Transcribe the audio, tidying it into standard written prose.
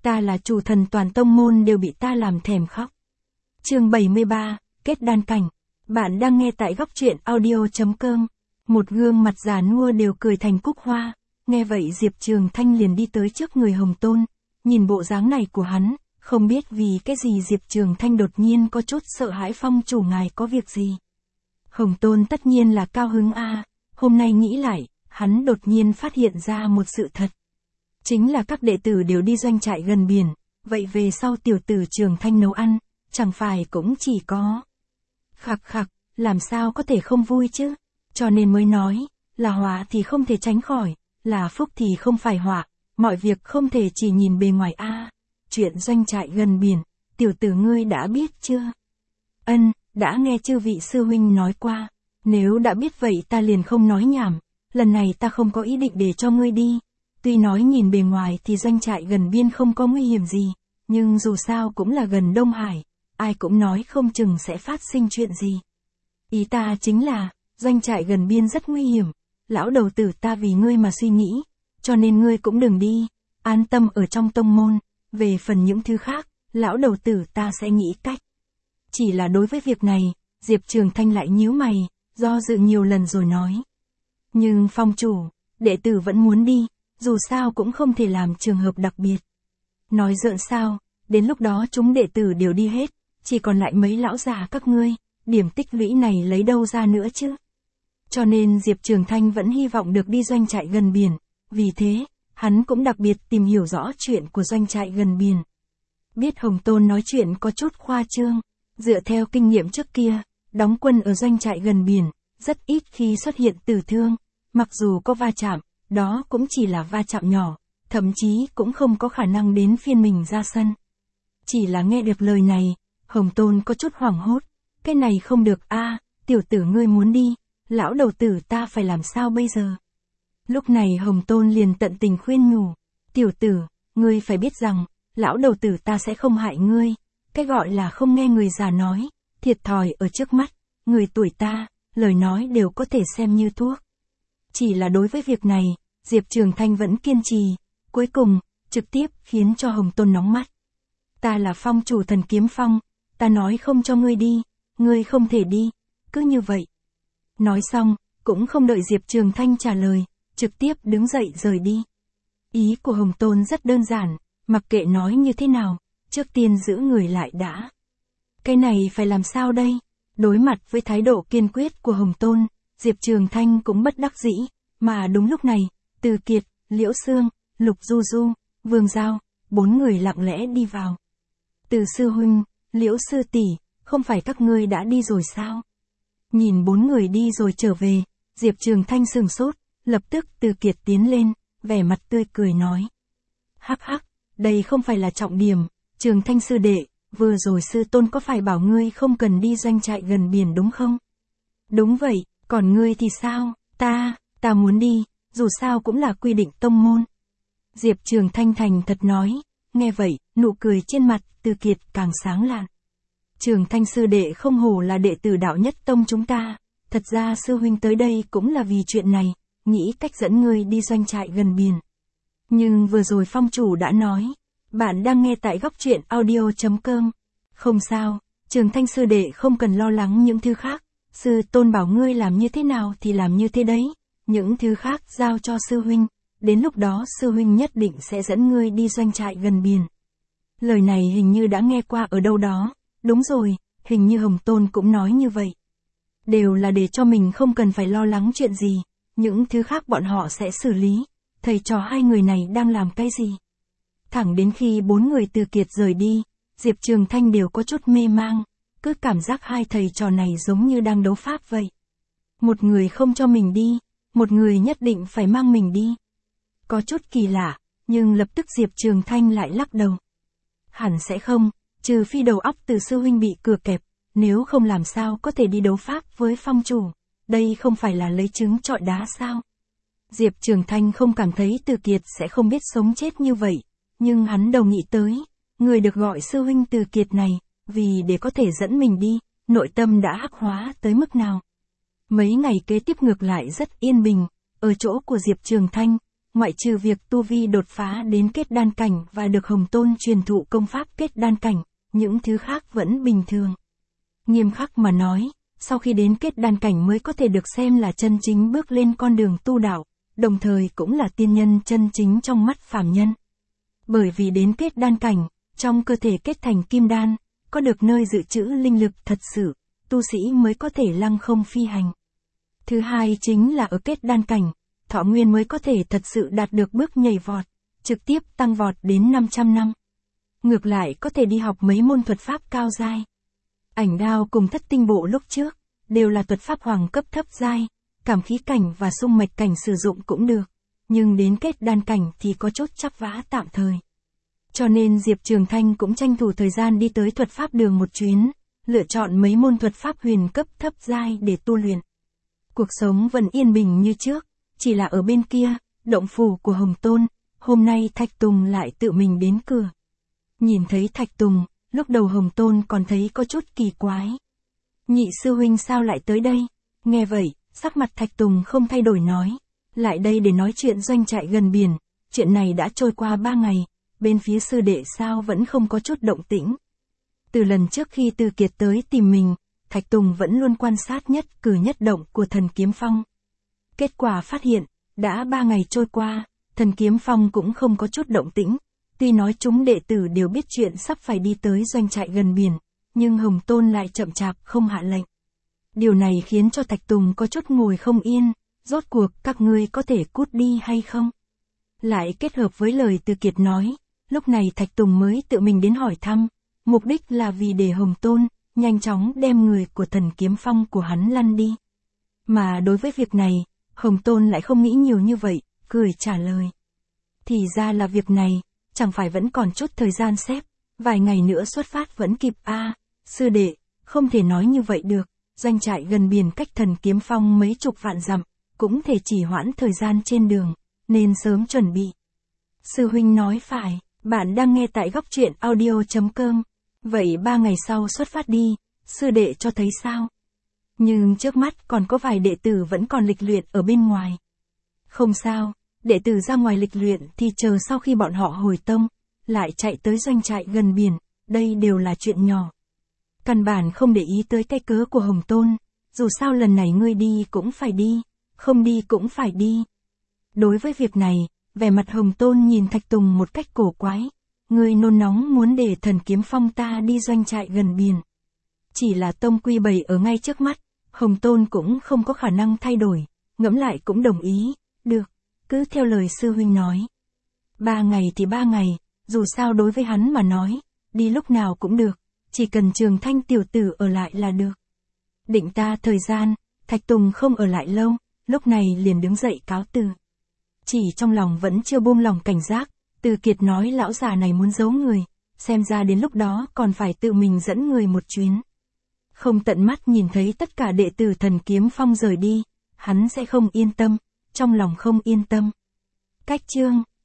Ta là chủ thần toàn tông môn đều bị ta làm thèm khóc. Chương 73, kết đan cảnh. Bạn đang nghe tại góc truyện audio.com. Một gương mặt già nua đều cười thành cúc hoa. Nghe vậy Diệp Trường Thanh liền đi tới trước người Hồng Tôn. Nhìn bộ dáng này của hắn, không biết vì cái gì Diệp Trường Thanh đột nhiên có chút sợ hãi phong chủ ngài có việc gì. Hồng Tôn tất nhiên là cao hứng hôm nay nghĩ lại, hắn đột nhiên phát hiện ra một sự thật. Chính là các đệ tử đều đi doanh trại gần biển, vậy về sau tiểu tử Trường Thanh nấu ăn, chẳng phải cũng chỉ có. Khặc khặc, làm sao có thể không vui chứ, cho nên mới nói, là họa thì không thể tránh khỏi, là phúc thì không phải họa, mọi việc không thể chỉ nhìn bề ngoài Chuyện doanh trại gần biển, tiểu tử ngươi đã biết chưa? Ân, đã nghe chư vị sư huynh nói qua, nếu đã biết vậy ta liền không nói nhảm, lần này ta không có ý định để cho ngươi đi. Tuy nói nhìn bề ngoài thì doanh trại gần biên không có nguy hiểm gì, nhưng dù sao cũng là gần Đông Hải, ai cũng nói không chừng sẽ phát sinh chuyện gì. Ý ta chính là, doanh trại gần biên rất nguy hiểm, lão đầu tử ta vì ngươi mà suy nghĩ, cho nên ngươi cũng đừng đi, an tâm ở trong tông môn, về phần những thứ khác, lão đầu tử ta sẽ nghĩ cách. Chỉ là đối với việc này, Diệp Trường Thanh lại nhíu mày, do dự nhiều lần rồi nói. Nhưng phong chủ, đệ tử vẫn muốn đi, dù sao cũng không thể làm trường hợp đặc biệt. Nói giỡn sao, đến lúc đó chúng đệ tử đều đi hết, chỉ còn lại mấy lão già các ngươi, điểm tích lũy này lấy đâu ra nữa chứ. Cho nên Diệp Trường Thanh vẫn hy vọng được đi doanh trại gần biển, vì thế, hắn cũng đặc biệt tìm hiểu rõ chuyện của doanh trại gần biển. Biết Hồng Tôn nói chuyện có chút khoa trương, dựa theo kinh nghiệm trước kia, đóng quân ở doanh trại gần biển, rất ít khi xuất hiện tử thương, mặc dù có va chạm, đó cũng chỉ là va chạm nhỏ, thậm chí cũng không có khả năng đến phiên mình ra sân. Chỉ là nghe được lời này, Hồng Tôn có chút hoảng hốt, cái này không được tiểu tử ngươi muốn đi, lão đầu tử ta phải làm sao bây giờ? Lúc này Hồng Tôn liền tận tình khuyên nhủ, tiểu tử, ngươi phải biết rằng, lão đầu tử ta sẽ không hại ngươi, cái gọi là không nghe người già nói, thiệt thòi ở trước mắt, người tuổi ta, lời nói đều có thể xem như thuốc. Chỉ là đối với việc này, Diệp Trường Thanh vẫn kiên trì, cuối cùng, trực tiếp khiến cho Hồng Tôn nóng mắt. Ta là phong chủ thần kiếm phong, ta nói không cho ngươi đi, ngươi không thể đi, cứ như vậy. Nói xong, cũng không đợi Diệp Trường Thanh trả lời, trực tiếp đứng dậy rời đi. Ý của Hồng Tôn rất đơn giản, mặc kệ nói như thế nào, trước tiên giữ người lại đã. Cái này phải làm sao đây? Đối mặt với thái độ kiên quyết của Hồng Tôn, Diệp Trường Thanh cũng bất đắc dĩ, mà đúng lúc này, Từ Kiệt, Liễu Sương, Lục Du Du, Vương Giao, 4 người lặng lẽ đi vào. Từ sư huynh, Liễu sư tỷ, không phải các ngươi đã đi rồi sao? Nhìn 4 người đi rồi trở về, Diệp Trường Thanh sừng sốt, lập tức Từ Kiệt tiến lên, vẻ mặt tươi cười nói. Hắc hắc, đây không phải là trọng điểm, Trường Thanh sư đệ, vừa rồi sư tôn có phải bảo ngươi không cần đi doanh trại gần biển đúng không? Đúng vậy, còn ngươi thì sao? Ta muốn đi, dù sao cũng là quy định tông môn. Diệp Trường Thanh thành thật nói, nghe vậy, nụ cười trên mặt Từ Kiệt càng sáng lạn. Trường Thanh sư đệ không hổ là đệ tử đạo nhất tông chúng ta, thật ra sư huynh tới đây cũng là vì chuyện này, nghĩ cách dẫn ngươi đi doanh trại gần biển. Nhưng vừa rồi phong chủ đã nói, bạn đang nghe tại góc truyện audio.com. Không sao, Trường Thanh sư đệ không cần lo lắng những thứ khác, sư tôn bảo ngươi làm như thế nào thì làm như thế đấy, những thứ khác giao cho sư huynh, đến lúc đó sư huynh nhất định sẽ dẫn ngươi đi doanh trại gần biển. Lời này hình như đã nghe qua ở đâu đó, đúng rồi, hình như Hồng Tôn cũng nói như vậy. Đều là để cho mình không cần phải lo lắng chuyện gì, những thứ khác bọn họ sẽ xử lý, thầy trò hai người này đang làm cái gì? Thẳng đến khi 4 người Từ Kiệt rời đi, Diệp Trường Thanh đều có chút mê mang, cứ cảm giác hai thầy trò này giống như đang đấu pháp vậy. Một người không cho mình đi, một người nhất định phải mang mình đi. Có chút kỳ lạ, nhưng lập tức Diệp Trường Thanh lại lắc đầu. Hẳn sẽ không, trừ phi đầu óc Từ sư huynh bị cửa kẹp, nếu không làm sao có thể đi đấu pháp với phong chủ, đây không phải là lấy trứng trọi đá sao? Diệp Trường Thanh không cảm thấy Từ Kiệt sẽ không biết sống chết như vậy, nhưng hắn đầu nghĩ tới, người được gọi sư huynh Từ Kiệt này, vì để có thể dẫn mình đi, nội tâm đã hắc hóa tới mức nào. Mấy ngày kế tiếp ngược lại rất yên bình, ở chỗ của Diệp Trường Thanh, ngoại trừ việc tu vi đột phá đến kết đan cảnh và được Hồng Tôn truyền thụ công pháp kết đan cảnh, những thứ khác vẫn bình thường. Nghiêm khắc mà nói, sau khi đến kết đan cảnh mới có thể được xem là chân chính bước lên con đường tu đạo, đồng thời cũng là tiên nhân chân chính trong mắt phàm nhân. Bởi vì đến kết đan cảnh, trong cơ thể kết thành kim đan, có được nơi dự trữ linh lực thật sự, tu sĩ mới có thể lăng không phi hành. Thứ hai chính là ở kết đan cảnh, thọ nguyên mới có thể thật sự đạt được bước nhảy vọt, trực tiếp tăng vọt đến 500 năm. Ngược lại có thể đi học mấy môn thuật pháp cao giai. Ảnh đao cùng thất tinh bộ lúc trước, đều là thuật pháp hoàng cấp thấp giai, cảm khí cảnh và xung mạch cảnh sử dụng cũng được, nhưng đến kết đan cảnh thì có chốt chắp vá tạm thời. Cho nên Diệp Trường Thanh cũng tranh thủ thời gian đi tới thuật pháp đường một chuyến, lựa chọn mấy môn thuật pháp huyền cấp thấp giai để tu luyện. Cuộc sống vẫn yên bình như trước, chỉ là ở bên kia, động phủ của Hồng Tôn, hôm nay Thạch Tùng lại tự mình đến cửa. Nhìn thấy Thạch Tùng, lúc đầu Hồng Tôn còn thấy có chút kỳ quái. Nhị sư huynh sao lại tới đây? Nghe vậy, sắc mặt Thạch Tùng không thay đổi nói. Lại đây để nói chuyện doanh trại gần biển, chuyện này đã trôi qua 3 ngày, bên phía sư đệ sao vẫn không có chút động tĩnh. Từ lần trước khi Từ Kiệt tới tìm mình, Thạch Tùng vẫn luôn quan sát nhất cử nhất động của Thần Kiếm Phong. Kết quả phát hiện, đã 3 ngày trôi qua, Thần Kiếm Phong cũng không có chút động tĩnh. Tuy nói chúng đệ tử đều biết chuyện sắp phải đi tới doanh trại gần biển, nhưng Hồng Tôn lại chậm chạp không hạ lệnh. Điều này khiến cho Thạch Tùng có chút ngồi không yên, rốt cuộc các ngươi có thể cút đi hay không? Lại kết hợp với lời Từ Kiệt nói, lúc này Thạch Tùng mới tự mình đến hỏi thăm, mục đích là vì để Hồng Tôn nhanh chóng đem người của Thần Kiếm Phong của hắn lăn đi. Mà đối với việc này, Hồng Tôn lại không nghĩ nhiều như vậy, cười trả lời. Thì ra là việc này, chẳng phải vẫn còn chút thời gian xếp, vài ngày nữa xuất phát vẫn kịp a. Sư đệ, không thể nói như vậy được, doanh trại gần biển cách Thần Kiếm Phong mấy chục vạn dặm, cũng thể chỉ hoãn thời gian trên đường, nên sớm chuẩn bị. Sư huynh nói phải, bạn đang nghe tại góc truyện audio.com. Vậy 3 ngày sau xuất phát đi, sư đệ cho thấy sao? Nhưng trước mắt còn có vài đệ tử vẫn còn lịch luyện ở bên ngoài. Không sao, đệ tử ra ngoài lịch luyện thì chờ sau khi bọn họ hồi tông, lại chạy tới doanh trại gần biển, đây đều là chuyện nhỏ. Căn bản không để ý tới cái cớ của Hồng Tôn, dù sao lần này ngươi đi cũng phải đi, không đi cũng phải đi. Đối với việc này, vẻ mặt Hồng Tôn nhìn Thạch Tùng một cách cổ quái. Ngươi nôn nóng muốn để Thần Kiếm Phong ta đi doanh trại gần biển. Chỉ là tông quy bày ở ngay trước mắt, Hồng Tôn cũng không có khả năng thay đổi, ngẫm lại cũng đồng ý, được, cứ theo lời sư huynh nói. 3 ngày thì 3 ngày, dù sao đối với hắn mà nói, đi lúc nào cũng được, chỉ cần Trường Thanh tiểu tử ở lại là được. Định ta thời gian, Thạch Tùng không ở lại lâu, lúc này liền đứng dậy cáo từ. Chỉ trong lòng vẫn chưa buông lòng cảnh giác, Từ Kiệt nói lão già này muốn giấu người, xem ra đến lúc đó còn phải tự mình dẫn người một chuyến. Không tận mắt nhìn thấy tất cả đệ tử Thần Kiếm Phong rời đi, hắn sẽ không yên tâm, trong lòng không yên tâm. Cách chương